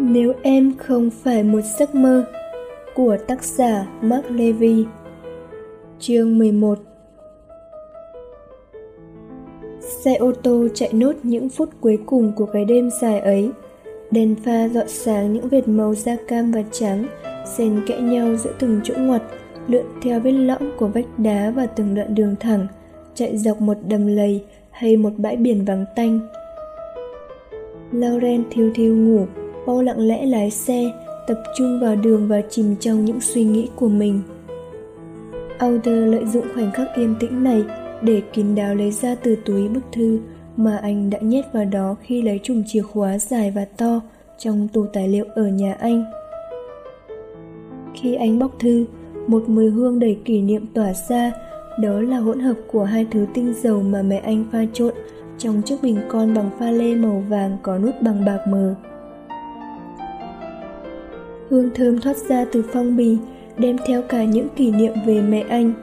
Nếu em không phải một giấc mơ, của tác giả Mark Levy. Chương 11. Xe ô tô chạy nốt những phút cuối cùng của cái đêm dài ấy. Đèn pha rọi sáng những vệt màu da cam và trắng, xen kẽ nhau giữa từng chỗ ngoặt, lượn theo vết lõm của vách đá và từng đoạn đường thẳng, chạy dọc một đầm lầy hay một bãi biển vắng tanh. Lauren thiu thiu ngủ, Paul lặng lẽ lái xe, tập trung vào đường và chìm trong những suy nghĩ của mình. Alder lợi dụng khoảnh khắc yên tĩnh này để kín đáo lấy ra từ túi bức thư mà anh đã nhét vào đó khi lấy chùm chìa khóa dài và to trong tủ tài liệu ở nhà anh. Khi anh bóc thư, một mùi hương đầy kỷ niệm tỏa ra, đó là hỗn hợp của hai thứ tinh dầu mà mẹ anh pha trộn trong chiếc bình con bằng pha lê màu vàng có nút bằng bạc mờ. Hương thơm thoát ra từ phong bì, đem theo cả những kỷ niệm về mẹ anh.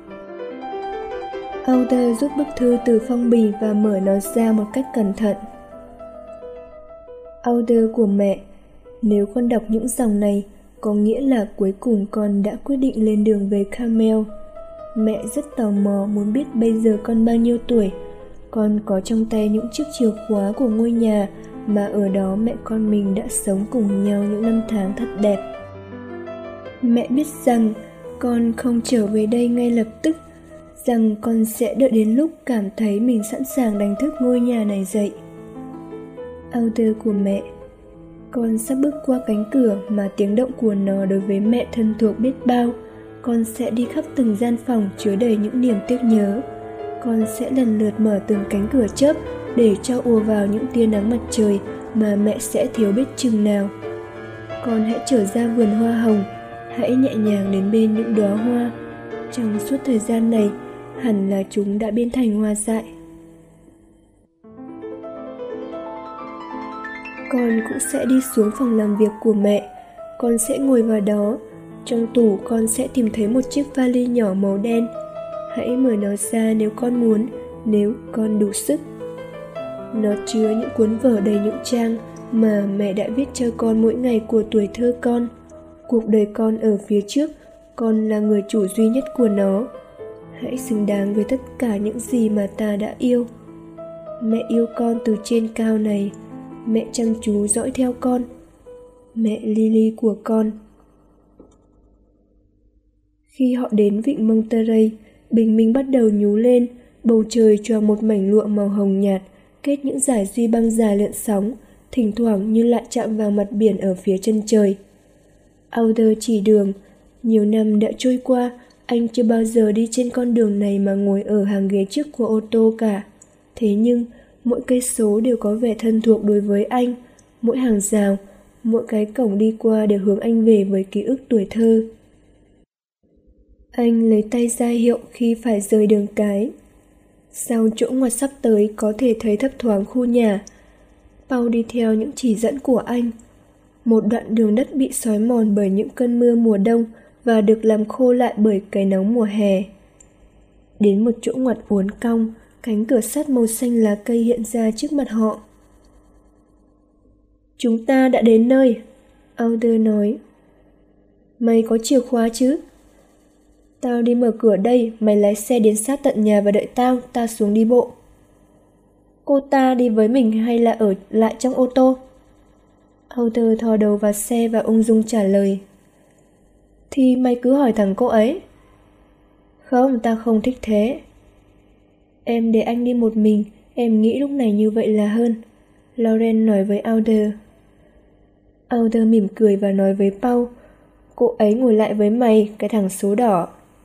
Alder rút bức thư từ phong bì và mở nó ra một cách cẩn thận. Alder của mẹ, nếu con đọc những dòng này, có nghĩa là cuối cùng con đã quyết định lên đường về Carmel. Mẹ rất tò mò muốn biết bây giờ con bao nhiêu tuổi. Con có trong tay những chiếc chìa khóa của ngôi nhà mà ở đó mẹ con mình đã sống cùng nhau những năm tháng thật đẹp. Mẹ biết rằng con không trở về đây ngay lập tức, rằng con sẽ đợi đến lúc cảm thấy mình sẵn sàng đánh thức ngôi nhà này dậy. Alder của mẹ, con sắp bước qua cánh cửa mà tiếng động của nó đối với mẹ thân thuộc biết bao. Con sẽ đi khắp từng gian phòng chứa đầy những niềm tiếc nhớ. Con sẽ lần lượt mở từng cánh cửa chớp để cho ùa vào những tia nắng mặt trời mà mẹ sẽ thiếu biết chừng nào. Con hãy trở ra vườn hoa hồng, hãy nhẹ nhàng đến bên những đóa hoa. Trong suốt thời gian này, hẳn là chúng đã biến thành hoa dại. Con cũng sẽ đi xuống phòng làm việc của mẹ. Con sẽ ngồi vào đó. Trong tủ con sẽ tìm thấy một chiếc vali nhỏ màu đen. Hãy mở nó ra nếu con muốn, nếu con đủ sức. Nó chứa những cuốn vở đầy những trang mà mẹ đã viết cho con mỗi ngày của tuổi thơ con. Cuộc đời con ở phía trước, con là người chủ duy nhất của nó. Hãy xứng đáng với tất cả những gì mà ta đã yêu. Mẹ yêu con từ trên cao này. Mẹ chăm chú dõi theo con. Mẹ Lily của con. Khi họ đến vịnh Monterey, bình minh bắt đầu nhú lên, bầu trời choàng một mảnh lụa màu hồng nhạt, kết những dải duy băng dài lượn sóng, thỉnh thoảng như lại chạm vào mặt biển ở phía chân trời. Alder chỉ đường. Nhiều năm đã trôi qua, anh chưa bao giờ đi trên con đường này mà ngồi ở hàng ghế trước của ô tô cả. Thế nhưng, mỗi cây số đều có vẻ thân thuộc đối với anh, mỗi hàng rào, mỗi cái cổng đi qua đều hướng anh về với ký ức tuổi thơ. Anh lấy tay ra hiệu khi phải rời đường cái. Sau chỗ ngoặt sắp tới có thể thấy thấp thoáng khu nhà. Paul đi theo những chỉ dẫn của anh. Một đoạn đường đất bị xói mòn bởi những cơn mưa mùa đông và được làm khô lại bởi cái nóng mùa hè. Đến một chỗ ngoặt uốn cong, cánh cửa sắt màu xanh lá cây hiện ra trước mặt họ. Chúng ta đã đến nơi, Alder nói. Mày có chìa khóa chứ? Tao đi mở cửa đây, mày lái xe đến sát tận nhà và đợi tao xuống đi bộ. Cô ta đi với mình hay là ở lại trong ô tô? Alder thò đầu vào xe và ung dung trả lời. Thì mày cứ hỏi thẳng cô ấy. Không, tao không thích thế. Em để anh đi một mình, em nghĩ lúc này như vậy là hơn, Lauren nói với Alder. Alder mỉm cười và nói với Paul, cô ấy ngồi lại với mày, cái thằng số đỏ.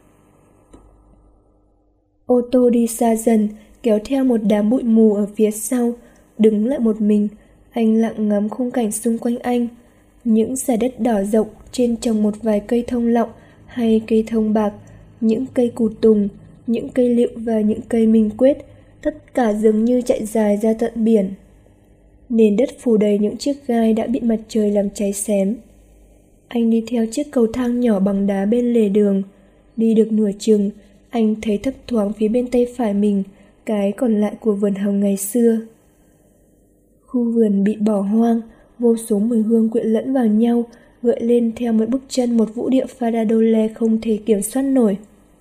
Ô tô đi xa dần, kéo theo một đám bụi mù ở phía sau. Đứng lại một mình, anh lặng ngắm khung cảnh xung quanh anh. Những dải đất đỏ rộng trên trồng một vài cây thông lọng hay cây thông bạc, những cây củ tùng, những cây lựu và những cây minh quết, tất cả dường như chạy dài ra tận biển. Nền đất phủ đầy những chiếc gai đã bị mặt trời làm cháy xém. Anh đi theo chiếc cầu thang nhỏ bằng đá bên lề đường. Đi được nửa chừng, anh thấy thấp thoáng phía bên tay phải mình, cái còn lại của vườn hồng ngày xưa. Khu vườn bị bỏ hoang, Vô số mùi hương quyện lẫn vào nhau, gợi lên theo mỗi bước chân một vũ điệu Faradole không thể kiểm soát nổi.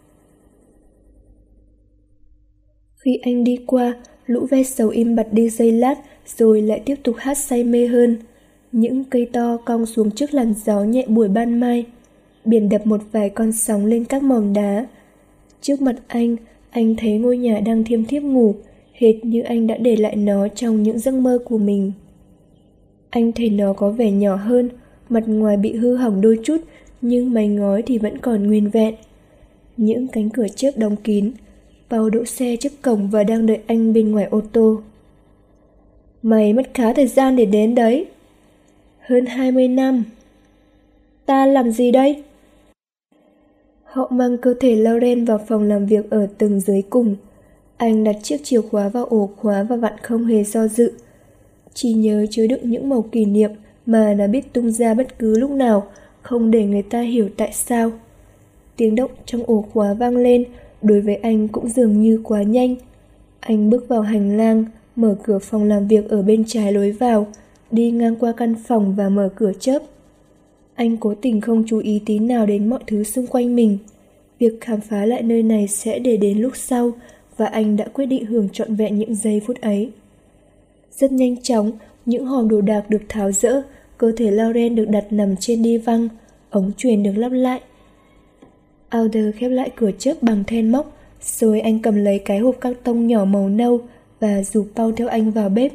Khi anh đi qua, lũ ve sầu im bặt đi giây lát, rồi lại tiếp tục hát say mê hơn. Những cây to cong xuống trước làn gió nhẹ buổi ban mai. Biển đập một vài con sóng lên các mỏm đá. Trước mặt anh thấy ngôi nhà đang thiêm thiếp ngủ, hệt như anh đã để lại nó trong những giấc mơ của mình. Anh thấy nó có vẻ nhỏ hơn, mặt ngoài bị hư hỏng đôi chút, nhưng mái ngói thì vẫn còn nguyên vẹn. Những cánh cửa trước đóng kín. Paul đỗ xe trước cổng và đang đợi anh bên ngoài ô tô. Mày mất khá thời gian để đến đấy. Hơn 20 năm. Ta làm gì đây? Họ mang cơ thể Lauren vào phòng làm việc ở tầng dưới cùng. Anh đặt chiếc chìa khóa vào ổ khóa và vặn không hề do dự. Chỉ nhớ chứa đựng những mẩu kỷ niệm mà nó biết tung ra bất cứ lúc nào, không để người ta hiểu tại sao. Tiếng động trong ổ khóa vang lên, đối với anh cũng dường như quá nhanh. Anh bước vào hành lang, mở cửa phòng làm việc ở bên trái lối vào, đi ngang qua căn phòng và mở cửa chớp. Anh cố tình không chú ý tí nào đến mọi thứ xung quanh mình. Việc khám phá lại nơi này sẽ để đến lúc sau, và anh đã quyết định hưởng trọn vẹn những giây phút ấy. Rất nhanh chóng, những hòm đồ đạc được tháo dỡ, cơ thể Lauren được đặt nằm trên đi văng, ống truyền được lắp lại. Alder khép lại cửa chớp bằng then móc, rồi anh cầm lấy cái hộp cạc tông nhỏ màu nâu và rủ Paul theo anh vào bếp.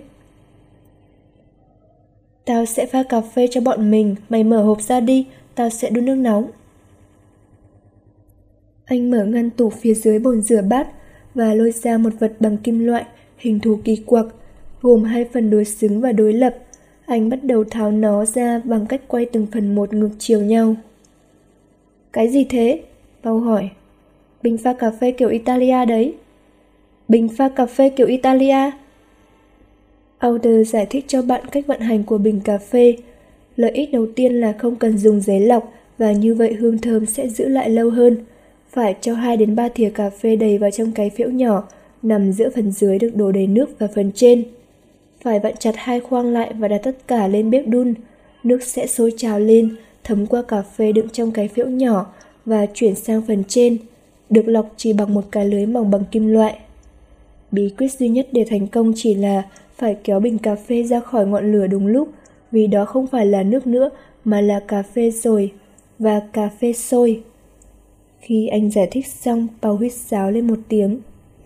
Tao sẽ pha cà phê cho bọn mình, mày mở hộp ra đi, tao sẽ đun nước nóng. Anh mở ngăn tủ phía dưới bồn rửa bát và lôi ra một vật bằng kim loại, hình thù kỳ quặc, gồm 2 phần đối xứng và đối lập. Anh bắt đầu tháo nó ra bằng cách quay từng phần một ngược chiều nhau. Cái gì thế? Paul hỏi. Bình pha cà phê kiểu Italia đấy. Bình pha cà phê kiểu Italia? Alder giải thích cho bạn cách vận hành của bình cà phê. Lợi ích đầu tiên là không cần dùng giấy lọc và như vậy hương thơm sẽ giữ lại lâu hơn. Phải cho 2 đến 3 thìa cà phê đầy vào trong cái phễu nhỏ nằm giữa phần dưới được đổ đầy nước và phần trên. Phải vặn chặt 2 khoang lại và đặt tất cả lên bếp đun. Nước sẽ sôi trào lên, thấm qua cà phê đựng trong cái phễu nhỏ và chuyển sang phần trên, được lọc chỉ bằng một cái lưới mỏng bằng kim loại. Bí quyết duy nhất để thành công chỉ là phải kéo bình cà phê ra khỏi ngọn lửa đúng lúc, vì đó không phải là nước nữa mà là cà phê rồi, và cà phê sôi. Khi anh giải thích xong, Paul huýt sáo lên một tiếng.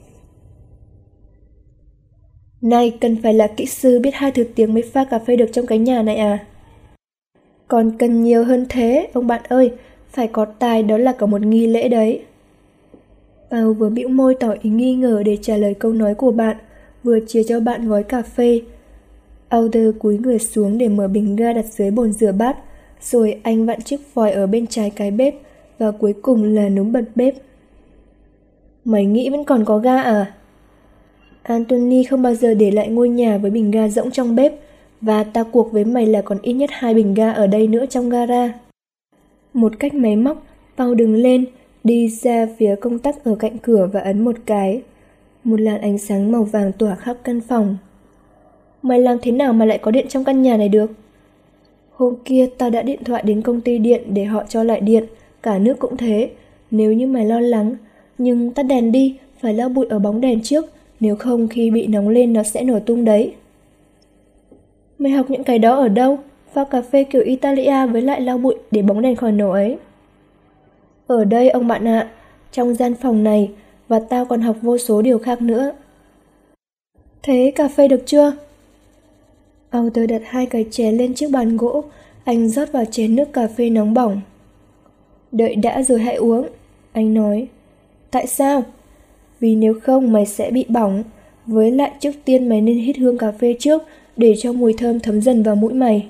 Này, cần phải là kỹ sư biết 2 thứ tiếng mới pha cà phê được trong cái nhà này à? Còn cần nhiều hơn thế, ông bạn ơi, phải có tài, đó là cả một nghi lễ đấy. Paul vừa bĩu môi tỏ ý nghi ngờ để trả lời câu nói của bạn, vừa chia cho bạn gói cà phê. Alder cúi người xuống để mở bình ga đặt dưới bồn rửa bát, rồi anh vặn chiếc vòi ở bên trái cái bếp, và cuối cùng là núm bật bếp. Mày nghĩ vẫn còn có ga à? Anthony không bao giờ để lại ngôi nhà với bình ga rỗng trong bếp, và ta cuộc với mày là còn ít nhất 2 bình ga ở đây nữa trong gara. Một cách máy móc, Paul đứng lên, đi ra phía công tắc ở cạnh cửa và ấn một cái. Một làn ánh sáng màu vàng tỏa khắp căn phòng. Mày làm thế nào mà lại có điện trong căn nhà này được? Hôm kia tao đã điện thoại đến công ty điện để họ cho lại điện, cả nước cũng thế, nếu như mày lo lắng. Nhưng tắt đèn đi, phải lau bụi ở bóng đèn trước, nếu không khi bị nóng lên nó sẽ nổ tung đấy. Mày học những cái đó ở đâu? Pha cà phê kiểu Italia với lại lau bụi để bóng đèn khỏi nổ ấy. Ở đây ông bạn ạ, trong gian phòng này, và tao còn học vô số điều khác nữa. Thế cà phê được chưa? Alder đặt 2 cái chén lên chiếc bàn gỗ, anh rót vào chén nước cà phê nóng bỏng. Đợi đã rồi hãy uống, anh nói. Tại sao? Vì nếu không mày sẽ bị bỏng, với lại trước tiên mày nên hít hương cà phê trước để cho mùi thơm thấm dần vào mũi mày.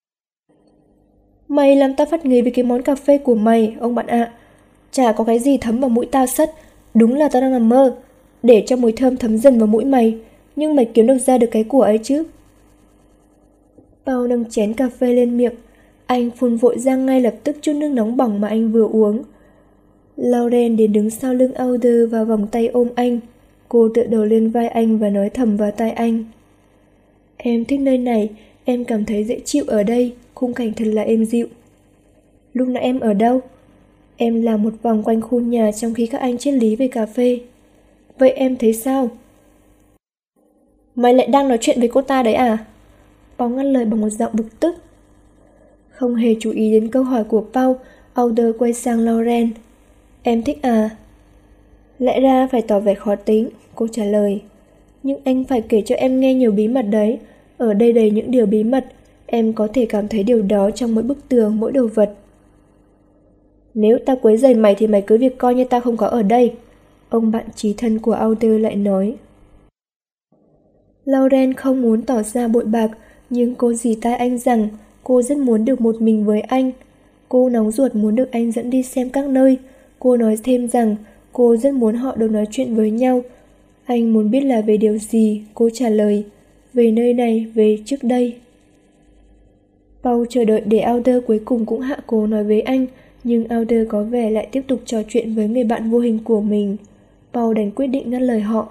Mày làm tao phát nghi với cái món cà phê của mày, ông bạn ạ. Chả có cái gì thấm vào mũi tao sất, đúng là tao đang nằm mơ. Để cho mùi thơm thấm dần vào mũi mày, nhưng mày kiếm được ra được cái của ấy chứ. Paul nâng chén cà phê lên miệng, anh phun vội ra ngay lập tức chút nước nóng bỏng mà anh vừa uống. Lauren đến đứng sau lưng Alder và vòng tay ôm anh. Cô tựa đầu lên vai anh và nói thầm vào tai anh. Em thích nơi này, Em cảm thấy dễ chịu ở đây, khung cảnh thật là êm dịu. Lúc nãy em ở đâu? Em làm một vòng quanh khu nhà trong khi các anh triết lý về cà phê. Vậy em thấy sao? Mày lại đang nói chuyện với cô ta đấy à? Paul ngắt lời bằng một giọng bực tức. Không hề chú ý đến câu hỏi của Paul, Alder quay sang Lauren. Em thích à? Lẽ ra phải tỏ vẻ khó tính, cô trả lời. Nhưng anh phải kể cho em nghe nhiều bí mật đấy. Ở đây đầy những điều bí mật. Em có thể cảm thấy điều đó trong mỗi bức tường, mỗi đồ vật. Nếu ta quấy rầy mày thì mày cứ việc coi như ta không có ở đây. Ông bạn chí thân của Alder lại nói. Lauren không muốn tỏ ra bội bạc, nhưng cô dì tai anh rằng cô rất muốn được một mình với anh. Cô nóng ruột muốn được anh dẫn đi xem các nơi. Cô nói thêm rằng cô rất muốn họ được nói chuyện với nhau. Anh muốn biết là về điều gì, cô trả lời. Về nơi này, về trước đây. Paul chờ đợi để Alder cuối cùng cũng hạ cố nói với anh, nhưng Alder có vẻ lại tiếp tục trò chuyện với người bạn vô hình của mình. Paul đành quyết định ngắt lời họ.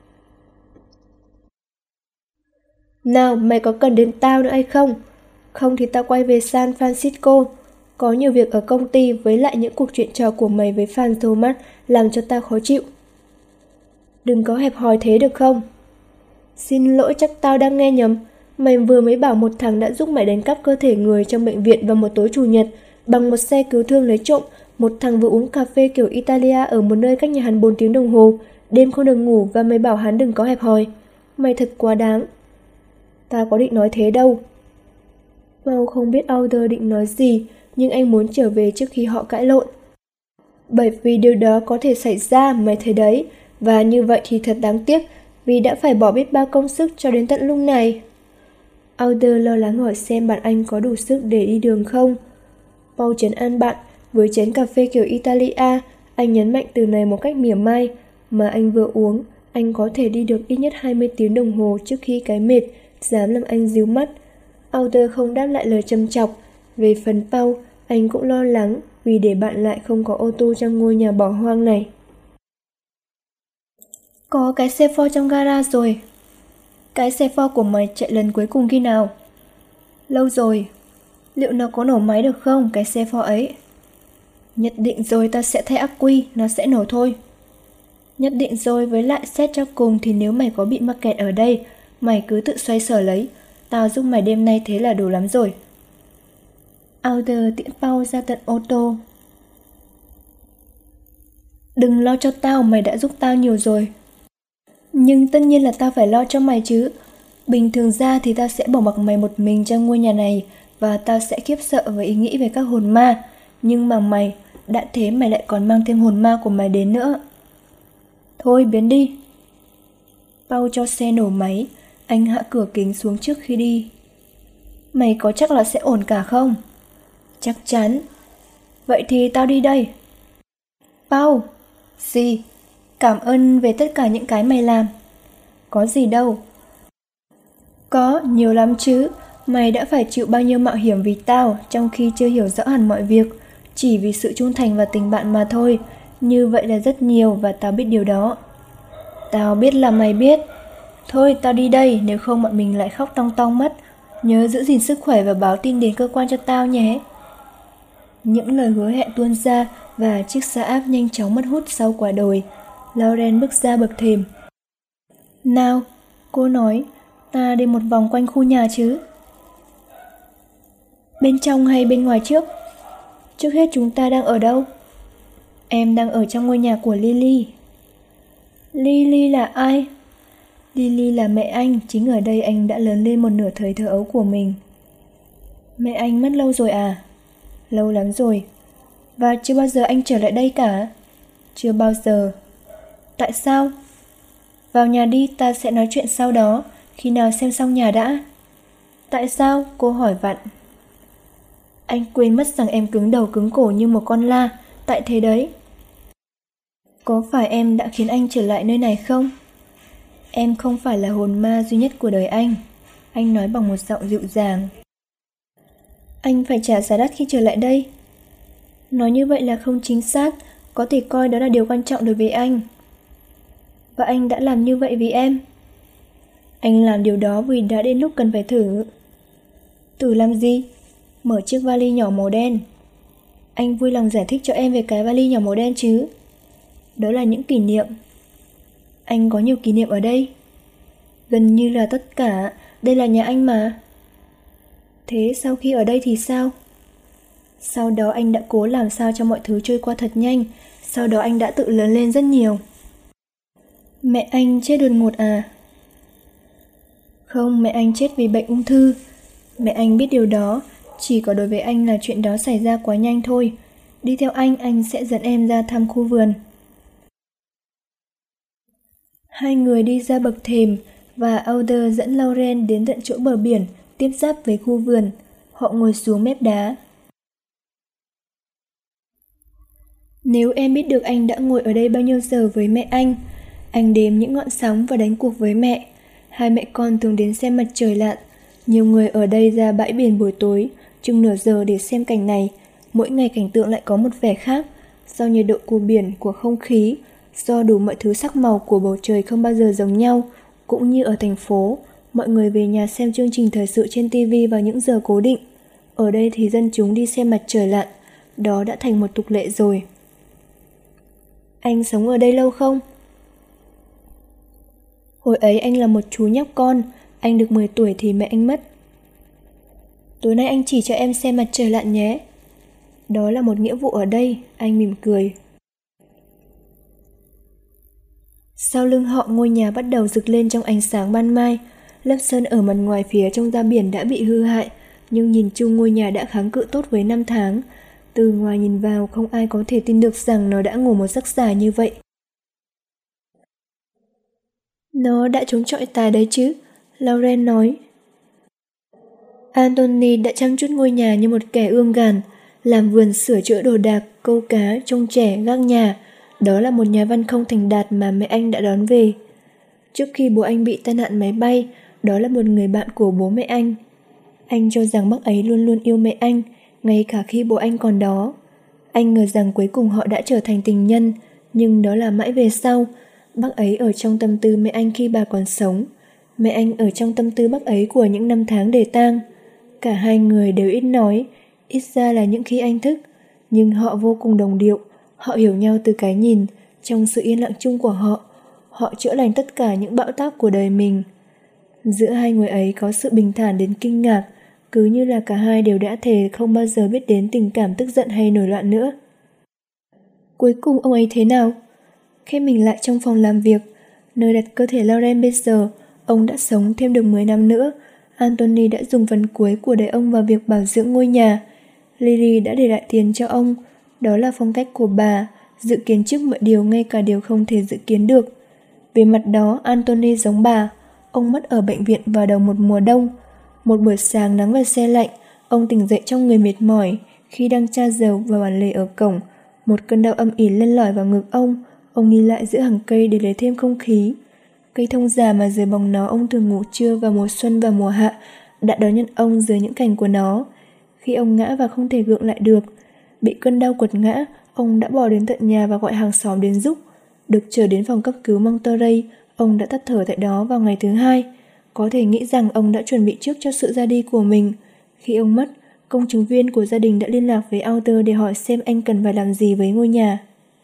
Nào, mày có cần đến tao nữa hay không? Không thì tao quay về San Francisco. Có nhiều việc ở công ty với lại những cuộc chuyện trò của mày với Phan Thomas làm cho tao khó chịu. Đừng có hẹp hòi thế được không? Xin lỗi, chắc tao đang nghe nhầm. Mày vừa mới bảo một thằng đã giúp mày đánh cắp cơ thể người trong bệnh viện vào một tối chủ nhật bằng một xe cứu thương lấy trộm. Một thằng vừa uống cà phê kiểu Italia ở một nơi cách nhà hắn 4 tiếng đồng hồ, đêm không được ngủ và mày bảo hắn đừng có hẹp hòi. Mày thật quá đáng. Tao có định nói thế đâu. Paul không biết Alder định nói gì, nhưng anh muốn trở về trước khi họ cãi lộn. Bởi vì điều đó có thể xảy ra, mày thấy đấy, và như vậy thì thật đáng tiếc, vì đã phải bỏ biết bao công sức cho đến tận lúc này. Alder lo lắng hỏi xem bạn anh có đủ sức để đi đường không. Paul trấn an bạn, với chén cà phê kiểu Italia, anh nhấn mạnh từ này một cách mỉa mai, mà anh vừa uống, anh có thể đi được ít nhất 20 tiếng đồng hồ trước khi cái mệt dám làm anh díu mắt. Alder không đáp lại lời châm chọc. Về phần Paul, anh cũng lo lắng vì để bạn lại không có ô tô trong ngôi nhà bỏ hoang này. Có cái xe Ford trong garage rồi. Cái xe Ford của mày chạy lần cuối cùng khi nào? Lâu rồi. Liệu nó có nổ máy được không, cái xe Ford ấy? Nhất định rồi, ta sẽ thay ắc quy, nó sẽ nổ thôi. Nhất định rồi, với lại xét cho cùng thì nếu mày có bị mắc kẹt ở đây, mày cứ tự xoay sở lấy. Tao giúp mày đêm nay thế là đủ lắm rồi. Alder tiễn Paul ra tận ô tô. Đừng lo cho tao, mày đã giúp tao nhiều rồi. Nhưng tất nhiên là tao phải lo cho mày chứ. Bình thường ra thì tao sẽ bỏ mặc mày một mình trong ngôi nhà này và tao sẽ khiếp sợ với ý nghĩ về các hồn ma. Nhưng mà mày, đã thế mày lại còn mang thêm hồn ma của mày đến nữa. Thôi biến đi. Paul cho xe nổ máy. Anh hạ cửa kính xuống trước khi đi. Mày có chắc là sẽ ổn cả không? Chắc chắn. Vậy thì tao đi đây. Paul. Gì? Cảm ơn về tất cả những cái mày làm. Có gì đâu. Có, nhiều lắm chứ. Mày đã phải chịu bao nhiêu mạo hiểm vì tao, trong khi chưa hiểu rõ hẳn mọi việc, chỉ vì sự trung thành và tình bạn mà thôi. Như vậy là rất nhiều và tao biết điều đó. Tao biết là mày biết. Thôi tao đi đây, nếu không bọn mình lại khóc tong tong mất. Nhớ giữ gìn sức khỏe và báo tin đến cơ quan cho tao nhé. Những lời hứa hẹn tuôn ra và chiếc xe áp nhanh chóng mất hút sau quả đồi. Lauren bước ra bậc thềm. Nào, cô nói, ta đi một vòng quanh khu nhà chứ? Bên trong hay bên ngoài trước? Trước hết chúng ta đang ở đâu? Em đang ở trong ngôi nhà của Lily. Lily là ai? Lily là mẹ anh, chính ở đây anh đã lớn lên một nửa thời thơ ấu của mình. Mẹ anh mất lâu rồi à? Lâu lắm rồi. Và chưa bao giờ anh trở lại đây cả? Chưa bao giờ. Tại sao? Vào nhà đi, ta sẽ nói chuyện sau đó, khi nào xem xong nhà đã. Tại sao? Cô hỏi vặn. Anh quên mất rằng em cứng đầu cứng cổ như một con la, tại thế đấy. Có phải em đã khiến anh trở lại nơi này không? Em không phải là hồn ma duy nhất của đời anh nói bằng một giọng dịu dàng. Anh phải trả giá đắt khi trở lại đây. Nói như vậy là không chính xác, có thể coi đó là điều quan trọng đối với anh. Và anh đã làm như vậy vì em. Anh làm điều đó vì đã đến lúc cần phải thử. Thử làm gì? Mở chiếc vali nhỏ màu đen. Anh vui lòng giải thích cho em về cái vali nhỏ màu đen chứ. Đó là những kỷ niệm. Anh có nhiều kỷ niệm ở đây. Gần như là tất cả, đây là nhà anh mà. Thế sau khi ở đây thì sao? Sau đó anh đã cố làm sao cho mọi thứ trôi qua thật nhanh. Sau đó anh đã tự lớn lên rất nhiều. Mẹ anh chết đột ngột à? Không, mẹ anh chết vì bệnh ung thư. Mẹ anh biết điều đó, chỉ có đối với anh là chuyện đó xảy ra quá nhanh thôi. Đi theo anh sẽ dẫn em ra thăm khu vườn. Hai người đi ra bậc thềm và Alder dẫn Lauren đến tận chỗ bờ biển, tiếp giáp với khu vườn. Họ ngồi xuống mép đá. Nếu em biết được anh đã ngồi ở đây bao nhiêu giờ với mẹ anh đếm những ngọn sóng và đánh cuộc với mẹ. Hai mẹ con thường đến xem mặt trời lặn. Nhiều người ở đây ra bãi biển buổi tối, chừng nửa giờ để xem cảnh này. Mỗi ngày cảnh tượng lại có một vẻ khác, do nhiệt độ của biển, của không khí, do đủ mọi thứ sắc màu của bầu trời không bao giờ giống nhau. Cũng như ở thành phố, mọi người về nhà xem chương trình thời sự trên TV vào những giờ cố định. Ở đây thì dân chúng đi xem mặt trời lặn, đó đã thành một tục lệ rồi. Anh sống ở đây lâu không? Hồi ấy anh là một chú nhóc con, anh được 10 tuổi thì mẹ anh mất. Tối nay anh chỉ cho em xem mặt trời lặn nhé. Đó là một nghĩa vụ ở đây, anh mỉm cười. Sau lưng họ ngôi nhà bắt đầu rực lên trong ánh sáng ban mai. Lớp sơn ở mặt ngoài phía trong ra biển đã bị hư hại, nhưng nhìn chung ngôi nhà đã kháng cự tốt với năm tháng. Từ ngoài nhìn vào không ai có thể tin được rằng nó đã ngủ một giấc dài như vậy. Nó đã chống chọi tài đấy chứ, Lauren nói. Anthony đã chăm chút ngôi nhà như một kẻ ương gàn, làm vườn sửa chữa đồ đạc, câu cá, trông trẻ, gác nhà. Đó là một nhà văn không thành đạt mà mẹ anh đã đón về. Trước khi bố anh bị tai nạn máy bay, đó là một người bạn của bố mẹ anh. Anh cho rằng bác ấy luôn luôn yêu mẹ anh, ngay cả khi bố anh còn đó. Anh ngờ rằng cuối cùng họ đã trở thành tình nhân, nhưng đó là mãi về sau. Bác ấy ở trong tâm tư mẹ anh khi bà còn sống. Mẹ anh ở trong tâm tư bác ấy của những năm tháng để tang. Cả hai người đều ít nói, ít ra là những khi anh thức. Nhưng họ vô cùng đồng điệu, họ hiểu nhau từ cái nhìn. Trong sự yên lặng chung của họ, họ chữa lành tất cả những bão táp của đời mình. Giữa hai người ấy có sự bình thản đến kinh ngạc, cứ như là cả hai đều đã thề không bao giờ biết đến tình cảm tức giận hay nổi loạn nữa. Cuối cùng ông ấy thế nào? Khép mình lại trong phòng làm việc, nơi đặt cơ thể Lauren bây giờ, ông đã sống thêm được 10 năm nữa. Anthony đã dùng phần cuối của đời ông vào việc bảo dưỡng ngôi nhà. Lily đã để lại tiền cho ông. Đó là phong cách của bà, dự kiến trước mọi điều, ngay cả điều không thể dự kiến được. Về mặt đó, Anthony giống bà. Ông mất ở bệnh viện vào đầu một mùa đông. Một buổi sáng nắng và se lạnh, ông tỉnh dậy trong người mệt mỏi. Khi đang tra dầu vào bản lề ở cổng, một cơn đau âm ỉ len lỏi vào ngực ông. Ông đi lại giữa hàng cây để lấy thêm không khí. Cây thông già mà dưới bóng nó ông thường ngủ trưa vào mùa xuân và mùa hạ đã đón nhận ông dưới những cành của nó. Khi ông ngã và không thể gượng lại được, bị cơn đau quật ngã, ông đã bỏ đến tận nhà và gọi hàng xóm đến giúp. Được trở đến phòng cấp cứu Monterey, ông đã tắt thở tại đó vào ngày thứ 2. Có thể nghĩ rằng ông đã chuẩn bị trước cho sự ra đi của mình. Khi ông mất, công chứng viên của gia đình đã liên lạc với Alder để hỏi xem anh cần phải làm gì với ngôi nhà.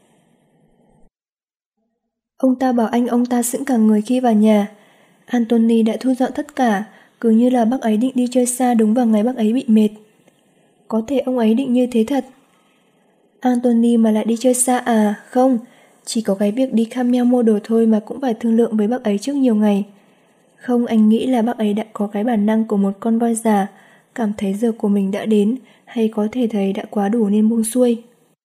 Ông ta bảo ông ta sững cả người khi vào nhà. Anthony đã thu dọn tất cả, cứ như là bác ấy định đi chơi xa đúng vào ngày bác ấy bị mệt. Có thể ông ấy định như thế thật. Anthony mà lại đi chơi xa à? Không, chỉ có cái việc đi Camel mua đồ thôi mà cũng phải thương lượng với bác ấy trước nhiều ngày. Không, anh nghĩ là bác ấy đã có cái bản năng của một con voi già, cảm thấy giờ của mình đã đến, hay có thể thấy đã quá đủ nên buông xuôi.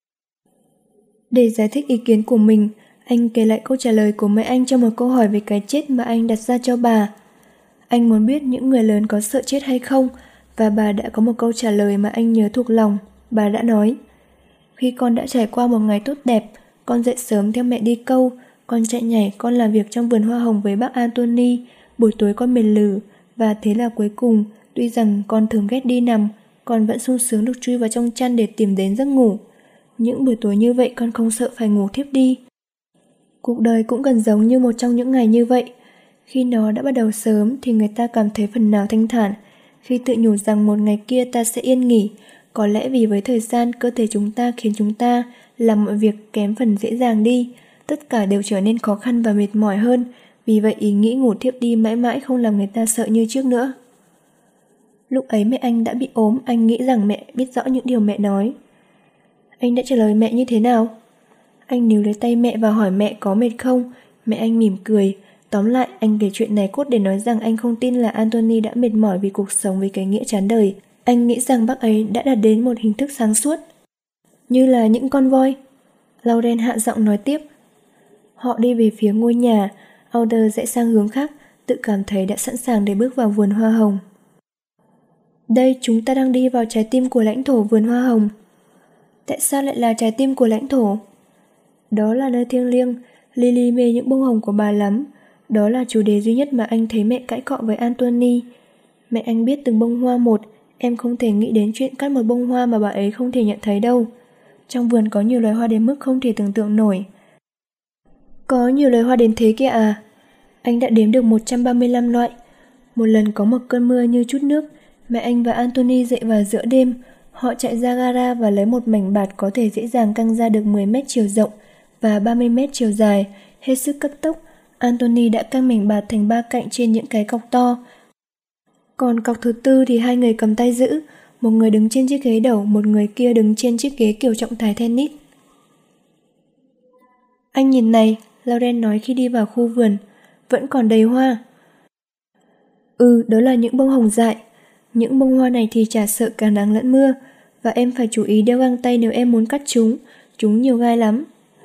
Để giải thích ý kiến của mình, anh kể lại câu trả lời của mẹ anh cho một câu hỏi về cái chết mà anh đặt ra cho bà. Anh muốn biết những người lớn có sợ chết hay không, và bà đã có một câu trả lời mà anh nhớ thuộc lòng. Bà đã nói: khi con đã trải qua một ngày tốt đẹp, con dậy sớm theo mẹ đi câu, con chạy nhảy, con làm việc trong vườn hoa hồng với bác Anthony, buổi tối con mệt lử, và thế là cuối cùng, tuy rằng con thường ghét đi nằm, con vẫn sung sướng được chui vào trong chăn để tìm đến giấc ngủ. Những buổi tối như vậy con không sợ phải ngủ thiếp đi. Cuộc đời cũng gần giống như một trong những ngày như vậy. Khi nó đã bắt đầu sớm thì người ta cảm thấy phần nào thanh thản, khi tự nhủ rằng một ngày kia ta sẽ yên nghỉ. Có lẽ vì với thời gian, cơ thể chúng ta khiến chúng ta làm mọi việc kém phần dễ dàng đi. Tất cả đều trở nên khó khăn và mệt mỏi hơn. Vì vậy ý nghĩ ngủ thiếp đi mãi mãi không làm người ta sợ như trước nữa. Lúc ấy mẹ anh đã bị ốm, anh nghĩ rằng mẹ biết rõ những điều mẹ nói. Anh đã trả lời mẹ như thế nào? Anh níu lấy tay mẹ và hỏi mẹ có mệt không? Mẹ anh mỉm cười. Tóm lại, anh kể chuyện này cốt để nói rằng anh không tin là Anthony đã mệt mỏi vì cuộc sống với cái nghĩa chán đời. Anh nghĩ rằng bác ấy đã đạt đến một hình thức sáng suốt. Như là những con voi. Lauren hạ giọng nói tiếp. Họ đi về phía ngôi nhà. Alder rẽ sang hướng khác, tự cảm thấy đã sẵn sàng để bước vào vườn hoa hồng. Đây, chúng ta đang đi vào trái tim của lãnh thổ vườn hoa hồng. Tại sao lại là trái tim của lãnh thổ? Đó là nơi thiêng liêng. Lily mê những bông hồng của bà lắm. Đó là chủ đề duy nhất mà anh thấy mẹ cãi cọ với Anthony. Mẹ anh biết từng bông hoa một. Em không thể nghĩ đến chuyện cắt một bông hoa mà bà ấy không thể nhận thấy đâu. Trong vườn có nhiều loài hoa đến mức không thể tưởng tượng nổi. Có nhiều loài hoa đến thế kia à? Anh đã đếm được 135 loại. Một lần có một cơn mưa như chút nước. Mẹ anh và Anthony dậy vào giữa đêm. Họ chạy ra gara và lấy một mảnh bạt có thể dễ dàng căng ra được 10 mét chiều rộng và 30 mét chiều dài. Hết sức cấp tốc, Anthony đã căng mảnh bạt thành 3 cạnh trên những cái cọc to. Còn cọc thứ tư thì hai người cầm tay giữ. Một người đứng trên chiếc ghế đầu, một người kia đứng trên chiếc ghế kiểu trọng tài tennis. Anh nhìn này, Lauren nói khi đi vào khu vườn. Vẫn còn đầy hoa. Đó là những bông hồng dại. Những bông hoa này thì chả sợ cả nắng lẫn mưa. Và em phải chú ý đeo găng tay nếu em muốn cắt chúng. Chúng nhiều gai lắm.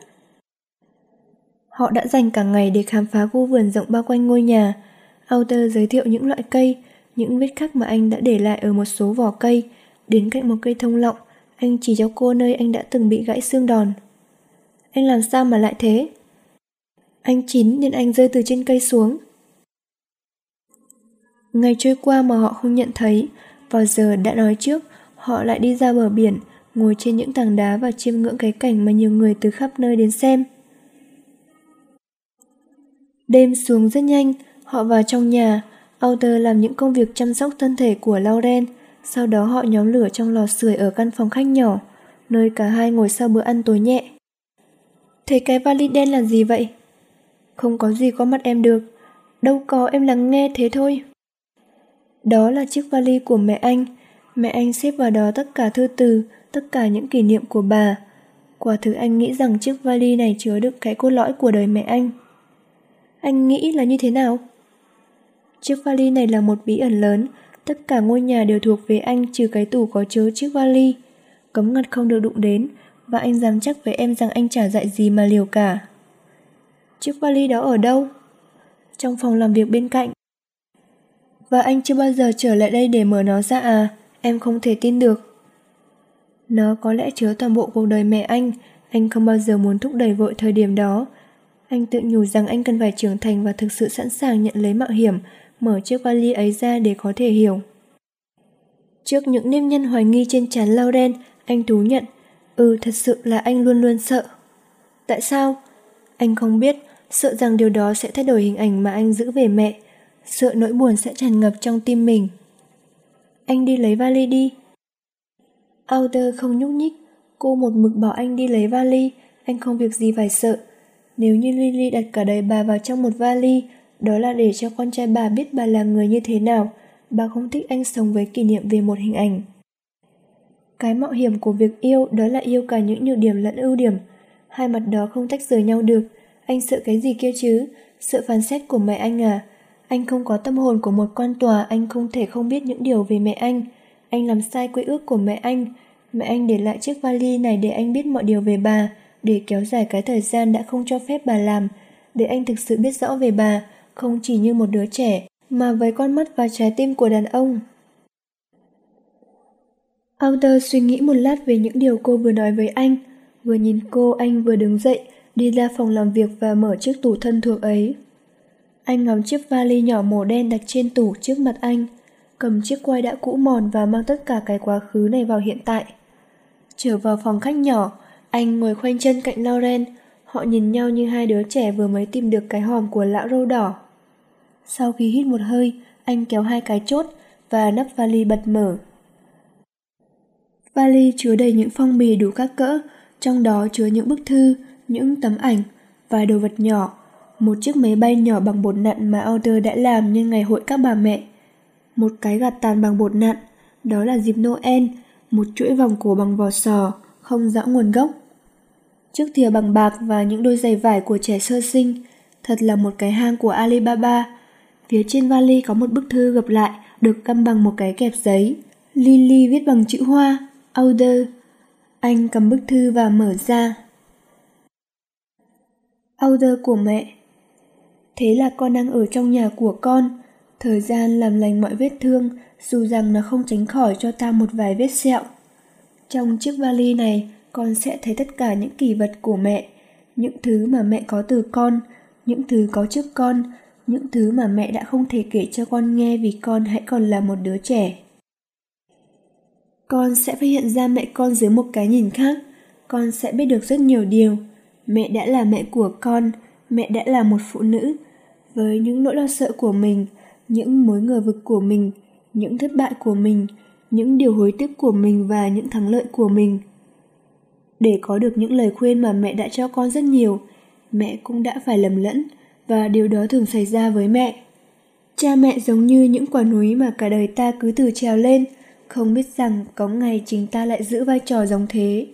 Họ đã dành cả ngày để khám phá khu vườn rộng bao quanh ngôi nhà. Alter giới thiệu những loại cây, những vết khắc mà anh đã để lại ở một số vỏ cây. Đến cạnh một cây thông lọng, anh chỉ cho cô nơi anh đã từng bị gãy xương đòn. Anh làm sao mà lại thế? Anh chín nên anh rơi từ trên cây xuống. Ngày trôi qua mà họ không nhận thấy. Vào giờ đã nói trước, họ lại đi ra bờ biển, ngồi trên những tảng đá và chiêm ngưỡng cái cảnh mà nhiều người từ khắp nơi đến xem. Đêm xuống rất nhanh, họ vào trong nhà. Alter làm những công việc chăm sóc thân thể của Lauren. Sau đó họ nhóm lửa trong lò sưởi ở căn phòng khách nhỏ, nơi cả hai ngồi sau bữa ăn tối nhẹ. Thế cái vali đen là gì vậy? Không có gì qua mắt em được. Đâu có, em lắng nghe thế thôi. Đó là chiếc vali của mẹ anh. Mẹ anh xếp vào đó tất cả thư từ, tất cả những kỷ niệm của bà. Quả thực anh nghĩ rằng chiếc vali này chứa đựng cái cốt lõi của đời mẹ anh. Anh nghĩ là như thế nào? Chiếc vali này là một bí ẩn lớn. Tất cả ngôi nhà đều thuộc về anh trừ cái tủ có chứa chiếc vali. Cấm ngặt không được đụng đến. Và anh dám chắc với em rằng anh chả dạy gì mà liều cả. Chiếc vali đó ở đâu? Trong phòng làm việc bên cạnh. Và anh chưa bao giờ trở lại đây để mở nó ra à? Em không thể tin được. Nó có lẽ chứa toàn bộ cuộc đời mẹ anh không bao giờ muốn thúc đẩy vội thời điểm đó. Anh tự nhủ rằng anh cần phải trưởng thành và thực sự sẵn sàng nhận lấy mạo hiểm, mở chiếc vali ấy ra để có thể hiểu. Trước những nếp nhăn hoài nghi trên trán Lauren, anh thú nhận, thật sự là anh luôn luôn sợ. Tại sao? Anh không biết, sợ rằng điều đó sẽ thay đổi hình ảnh mà anh giữ về mẹ, sợ nỗi buồn sẽ tràn ngập trong tim mình. Anh đi lấy vali đi. Alder không nhúc nhích, cô một mực bảo anh đi lấy vali, anh không việc gì phải sợ. Nếu như Lily đặt cả đời bà vào trong một vali, đó là để cho con trai bà biết bà là người như thế nào. Bà không thích anh sống với kỷ niệm về một hình ảnh. Cái mạo hiểm của việc yêu đó là yêu cả những nhược điểm lẫn ưu điểm. Hai mặt đó không tách rời nhau được. Anh sợ cái gì kia chứ? Sợ phán xét của mẹ anh à? Anh không có tâm hồn của một quan tòa, anh không thể không biết những điều về mẹ anh. Anh làm sai quy ước của mẹ anh. Mẹ anh để lại chiếc vali này để anh biết mọi điều về bà, để kéo dài cái thời gian đã không cho phép bà làm, để anh thực sự biết rõ về bà, không chỉ như một đứa trẻ, mà với con mắt và trái tim của đàn ông. Alder suy nghĩ một lát về những điều cô vừa nói với anh. Vừa nhìn cô, anh vừa đứng dậy, đi ra phòng làm việc và mở chiếc tủ thân thuộc ấy. Anh ngắm chiếc vali nhỏ màu đen đặt trên tủ trước mặt anh, cầm chiếc quai đã cũ mòn và mang tất cả cái quá khứ này vào hiện tại. Trở vào phòng khách nhỏ, anh ngồi khoanh chân cạnh Lauren. Họ nhìn nhau như hai đứa trẻ vừa mới tìm được cái hòm của lão râu đỏ. Sau khi hít một hơi, anh kéo hai cái chốt và nắp vali bật mở. Vali chứa đầy những phong bì đủ các cỡ, trong đó chứa những bức thư, những tấm ảnh, vài đồ vật nhỏ, một chiếc máy bay nhỏ bằng bột nặn mà Audrey đã làm nhân ngày hội các bà mẹ, một cái gạt tàn bằng bột nặn, đó là dịp Noel, một chuỗi vòng cổ bằng vỏ sò, không rõ nguồn gốc, chiếc thìa bằng bạc và những đôi giày vải của trẻ sơ sinh, thật là một cái hang của Alibaba. Phía trên vali có một bức thư gập lại, được găm bằng một cái kẹp giấy. Lily viết bằng chữ hoa, Audrey. Anh cầm bức thư và mở ra. Audrey của mẹ. Thế là con đang ở trong nhà của con. Thời gian làm lành mọi vết thương, dù rằng nó không tránh khỏi cho ta một vài vết sẹo. Trong chiếc vali này, con sẽ thấy tất cả những kỷ vật của mẹ, những thứ mà mẹ có từ con, những thứ có trước con, những thứ mà mẹ đã không thể kể cho con nghe vì con hãy còn là một đứa trẻ. Con sẽ phát hiện ra mẹ con dưới một cái nhìn khác, con sẽ biết được rất nhiều điều. Mẹ đã là mẹ của con, mẹ đã là một phụ nữ, với những nỗi lo sợ của mình, những mối ngờ vực của mình, những thất bại của mình, những điều hối tiếc của mình và những thắng lợi của mình. Để có được những lời khuyên mà mẹ đã cho con rất nhiều, mẹ cũng đã phải lầm lẫn, và điều đó thường xảy ra với mẹ. Cha mẹ giống như những quả núi mà cả đời ta cứ từ trèo lên, không biết rằng có ngày chính ta lại giữ vai trò giống thế.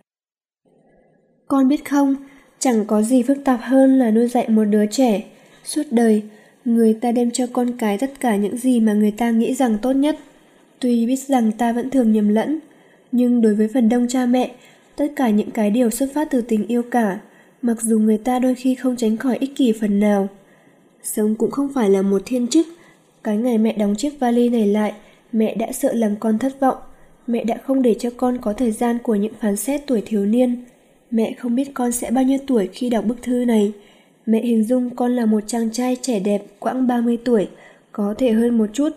Con biết không, chẳng có gì phức tạp hơn là nuôi dạy một đứa trẻ. Suốt đời, người ta đem cho con cái tất cả những gì mà người ta nghĩ rằng tốt nhất. Tuy biết rằng ta vẫn thường nhầm lẫn, nhưng đối với phần đông cha mẹ, tất cả những cái điều xuất phát từ tình yêu cả, mặc dù người ta đôi khi không tránh khỏi ích kỷ phần nào. Sống cũng không phải là một thiên chức. Cái ngày mẹ đóng chiếc vali này lại, mẹ đã sợ làm con thất vọng. Mẹ đã không để cho con có thời gian của những phán xét tuổi thiếu niên. Mẹ không biết con sẽ bao nhiêu tuổi khi đọc bức thư này. Mẹ hình dung con là một chàng trai trẻ đẹp quãng 30 tuổi, có thể hơn một chút.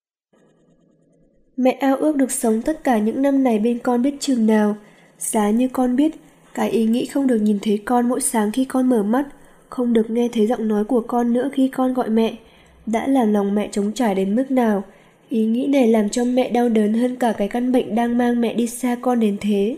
Mẹ ao ước được sống tất cả những năm này bên con biết chừng nào. Giá như con biết, cái ý nghĩ không được nhìn thấy con mỗi sáng khi con mở mắt, không được nghe thấy giọng nói của con nữa khi con gọi mẹ, đã làm lòng mẹ trống trải đến mức nào. Ý nghĩ này làm cho mẹ đau đớn hơn cả cái căn bệnh đang mang mẹ đi xa con đến thế.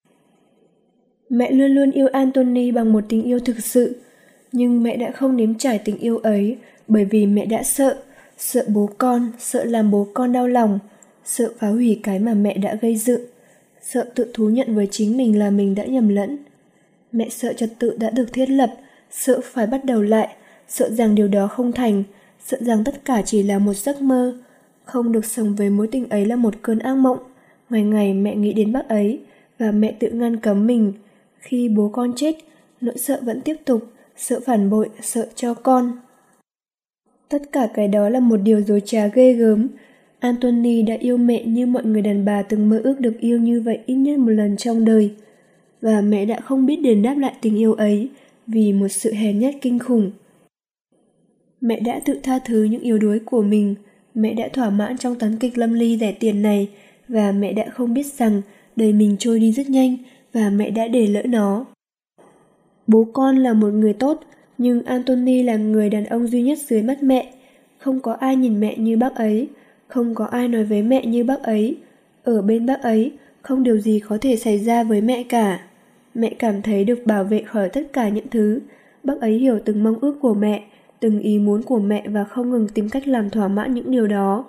Mẹ luôn luôn yêu Anthony bằng một tình yêu thực sự, nhưng mẹ đã không nếm trải tình yêu ấy bởi vì mẹ đã sợ bố con, sợ làm bố con đau lòng, sợ phá hủy cái mà mẹ đã gây dựng, sợ tự thú nhận với chính mình là mình đã nhầm lẫn. Mẹ sợ trật tự đã được thiết lập, sợ phải bắt đầu lại, sợ rằng điều đó không thành, sợ rằng tất cả chỉ là một giấc mơ, không được sống với mối tình ấy là một cơn ác mộng. Ngày ngày mẹ nghĩ đến bác ấy, và mẹ tự ngăn cấm mình. Khi bố con chết, nỗi sợ vẫn tiếp tục, sợ phản bội, sợ cho con. Tất cả cái đó là một điều dối trá ghê gớm. Anthony đã yêu mẹ như mọi người đàn bà từng mơ ước được yêu như vậy ít nhất một lần trong đời. Và mẹ đã không biết đền đáp lại tình yêu ấy vì một sự hèn nhát kinh khủng. Mẹ đã tự tha thứ những yếu đuối của mình, mẹ đã thỏa mãn trong tấn kịch lâm ly rẻ tiền này, và mẹ đã không biết rằng đời mình trôi đi rất nhanh và mẹ đã để lỡ nó. Bố con là một người tốt, nhưng Anthony là người đàn ông duy nhất dưới mắt mẹ. Không có ai nhìn mẹ như bác ấy, không có ai nói với mẹ như bác ấy. Ở bên bác ấy, không điều gì có thể xảy ra với mẹ cả. Mẹ cảm thấy được bảo vệ khỏi tất cả những thứ. Bác ấy hiểu từng mong ước của mẹ, từng ý muốn của mẹ và không ngừng tìm cách làm thỏa mãn những điều đó.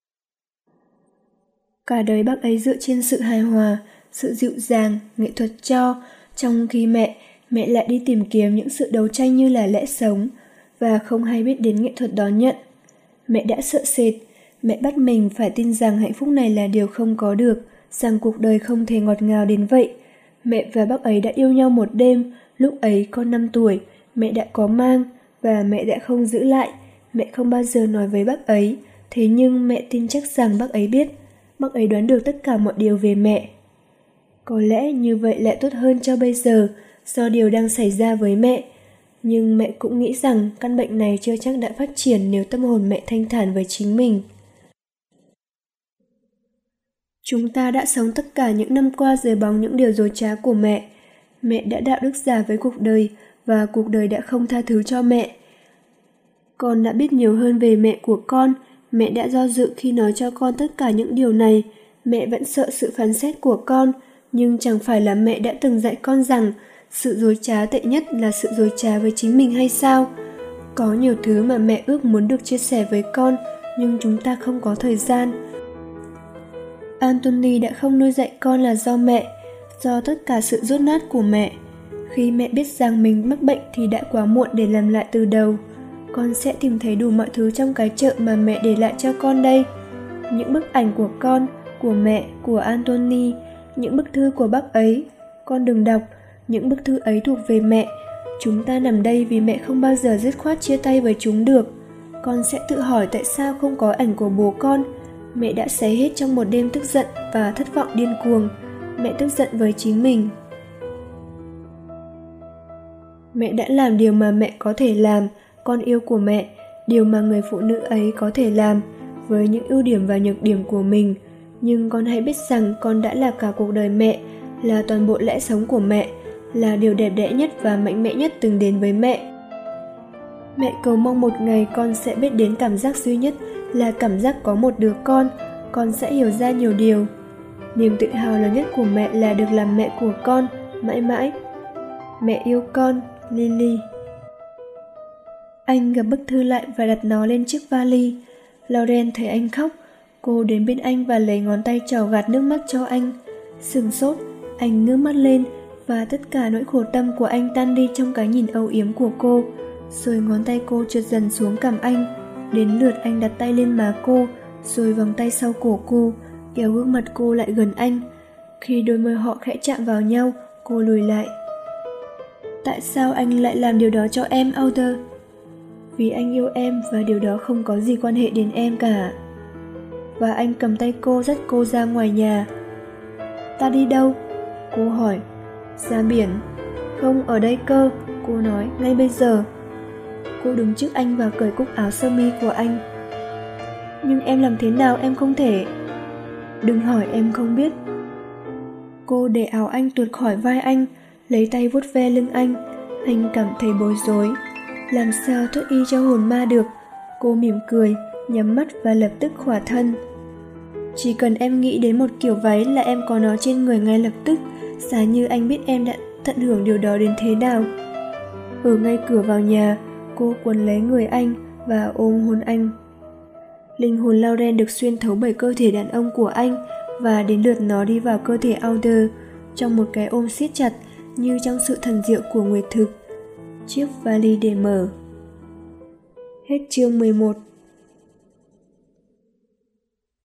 Cả đời bác ấy dựa trên sự hài hòa, sự dịu dàng, nghệ thuật cho, trong khi mẹ lại đi tìm kiếm những sự đấu tranh như là lẽ sống, và không hay biết đến nghệ thuật đón nhận. Mẹ đã sợ sệt, mẹ bắt mình phải tin rằng hạnh phúc này là điều không có được, rằng cuộc đời không thể ngọt ngào đến vậy. Mẹ và bác ấy đã yêu nhau một đêm, lúc ấy con 5 tuổi, mẹ đã có mang, và mẹ đã không giữ lại. Mẹ không bao giờ nói với bác ấy, thế nhưng mẹ tin chắc rằng bác ấy biết. Bác ấy đoán được tất cả mọi điều về mẹ. Có lẽ như vậy lại tốt hơn cho bây giờ, do điều đang xảy ra với mẹ. Nhưng mẹ cũng nghĩ rằng căn bệnh này chưa chắc đã phát triển nếu tâm hồn mẹ thanh thản với chính mình. Chúng ta đã sống tất cả những năm qua dưới bóng những điều dối trá của mẹ. Mẹ đã đạo đức giả với cuộc đời, và cuộc đời đã không tha thứ cho mẹ. Con đã biết nhiều hơn về mẹ của con, Mẹ đã do dự khi nói cho con tất cả những điều này. Mẹ vẫn sợ sự phán xét của con, nhưng chẳng phải là mẹ đã từng dạy con rằng sự dối trá tệ nhất là sự dối trá với chính mình hay sao? Có nhiều thứ mà mẹ ước muốn được chia sẻ với con, nhưng chúng ta không có thời gian. Anthony đã không nuôi dạy con là do mẹ, do tất cả sự dốt nát của mẹ. Khi mẹ biết rằng mình mắc bệnh thì đã quá muộn để làm lại từ đầu. Con sẽ tìm thấy đủ mọi thứ trong cái chợ mà mẹ để lại cho con đây. Những bức ảnh của con, của mẹ, của Anthony, những bức thư của bác ấy. Con đừng đọc, những bức thư ấy thuộc về mẹ. Chúng ta nằm đây vì mẹ không bao giờ dứt khoát chia tay với chúng được. Con sẽ tự hỏi tại sao không có ảnh của bố con. Mẹ đã xé hết trong một đêm tức giận và thất vọng điên cuồng. Mẹ tức giận với chính mình. Mẹ đã làm điều mà mẹ có thể làm, con yêu của mẹ, điều mà người phụ nữ ấy có thể làm, với những ưu điểm và nhược điểm của mình. Nhưng con hãy biết rằng con đã là cả cuộc đời mẹ, là toàn bộ lẽ sống của mẹ, là điều đẹp đẽ nhất và mạnh mẽ nhất từng đến với mẹ. Mẹ cầu mong một ngày con sẽ biết đến cảm giác duy nhất là cảm giác có một đứa con sẽ hiểu ra nhiều điều. Niềm tự hào lớn nhất của mẹ là được làm mẹ của con, mãi mãi. Mẹ yêu con, Lily. Anh gặp bức thư lại và đặt nó lên chiếc vali. Lauren thấy anh khóc. Cô đến bên anh và lấy ngón tay trỏ gạt nước mắt cho anh. Sửng sốt, anh ngước mắt lên và tất cả nỗi khổ tâm của anh tan đi trong cái nhìn âu yếm của cô. Rồi ngón tay cô trượt dần xuống cằm anh. Đến lượt anh đặt tay lên má cô, rồi vòng tay sau cổ cô, kéo gương mặt cô lại gần anh. Khi đôi môi họ khẽ chạm vào nhau, cô lùi lại. Tại sao anh lại làm điều đó cho em, Arthur? Vì anh yêu em và điều đó không có gì quan hệ đến em cả. Và anh cầm tay cô dắt cô ra ngoài nhà. Ta đi đâu? Cô hỏi. Ra biển. Không, ở đây cơ, cô nói, ngay bây giờ. Cô đứng trước anh và cởi cúc áo sơ mi của anh. Nhưng em làm thế nào em không thể? Đừng hỏi, em không biết. Cô để áo anh tuột khỏi vai anh, lấy tay vuốt ve lưng anh. Anh cảm thấy bối rối. Làm sao thoát y cho hồn ma được? Cô mỉm cười, nhắm mắt và lập tức khỏa thân. Chỉ cần em nghĩ đến một kiểu váy là em có nó trên người ngay lập tức, giá như anh biết em đã tận hưởng điều đó đến thế nào. Ở ngay cửa vào nhà, cô quấn lấy người anh và ôm hôn anh. Linh hồn Lauren được xuyên thấu bởi cơ thể đàn ông của anh và đến lượt nó đi vào cơ thể Arthur trong một cái ôm siết chặt như trong sự thần diệu của nguyệt thực. Chiếc vali để mở. Hết chương 11.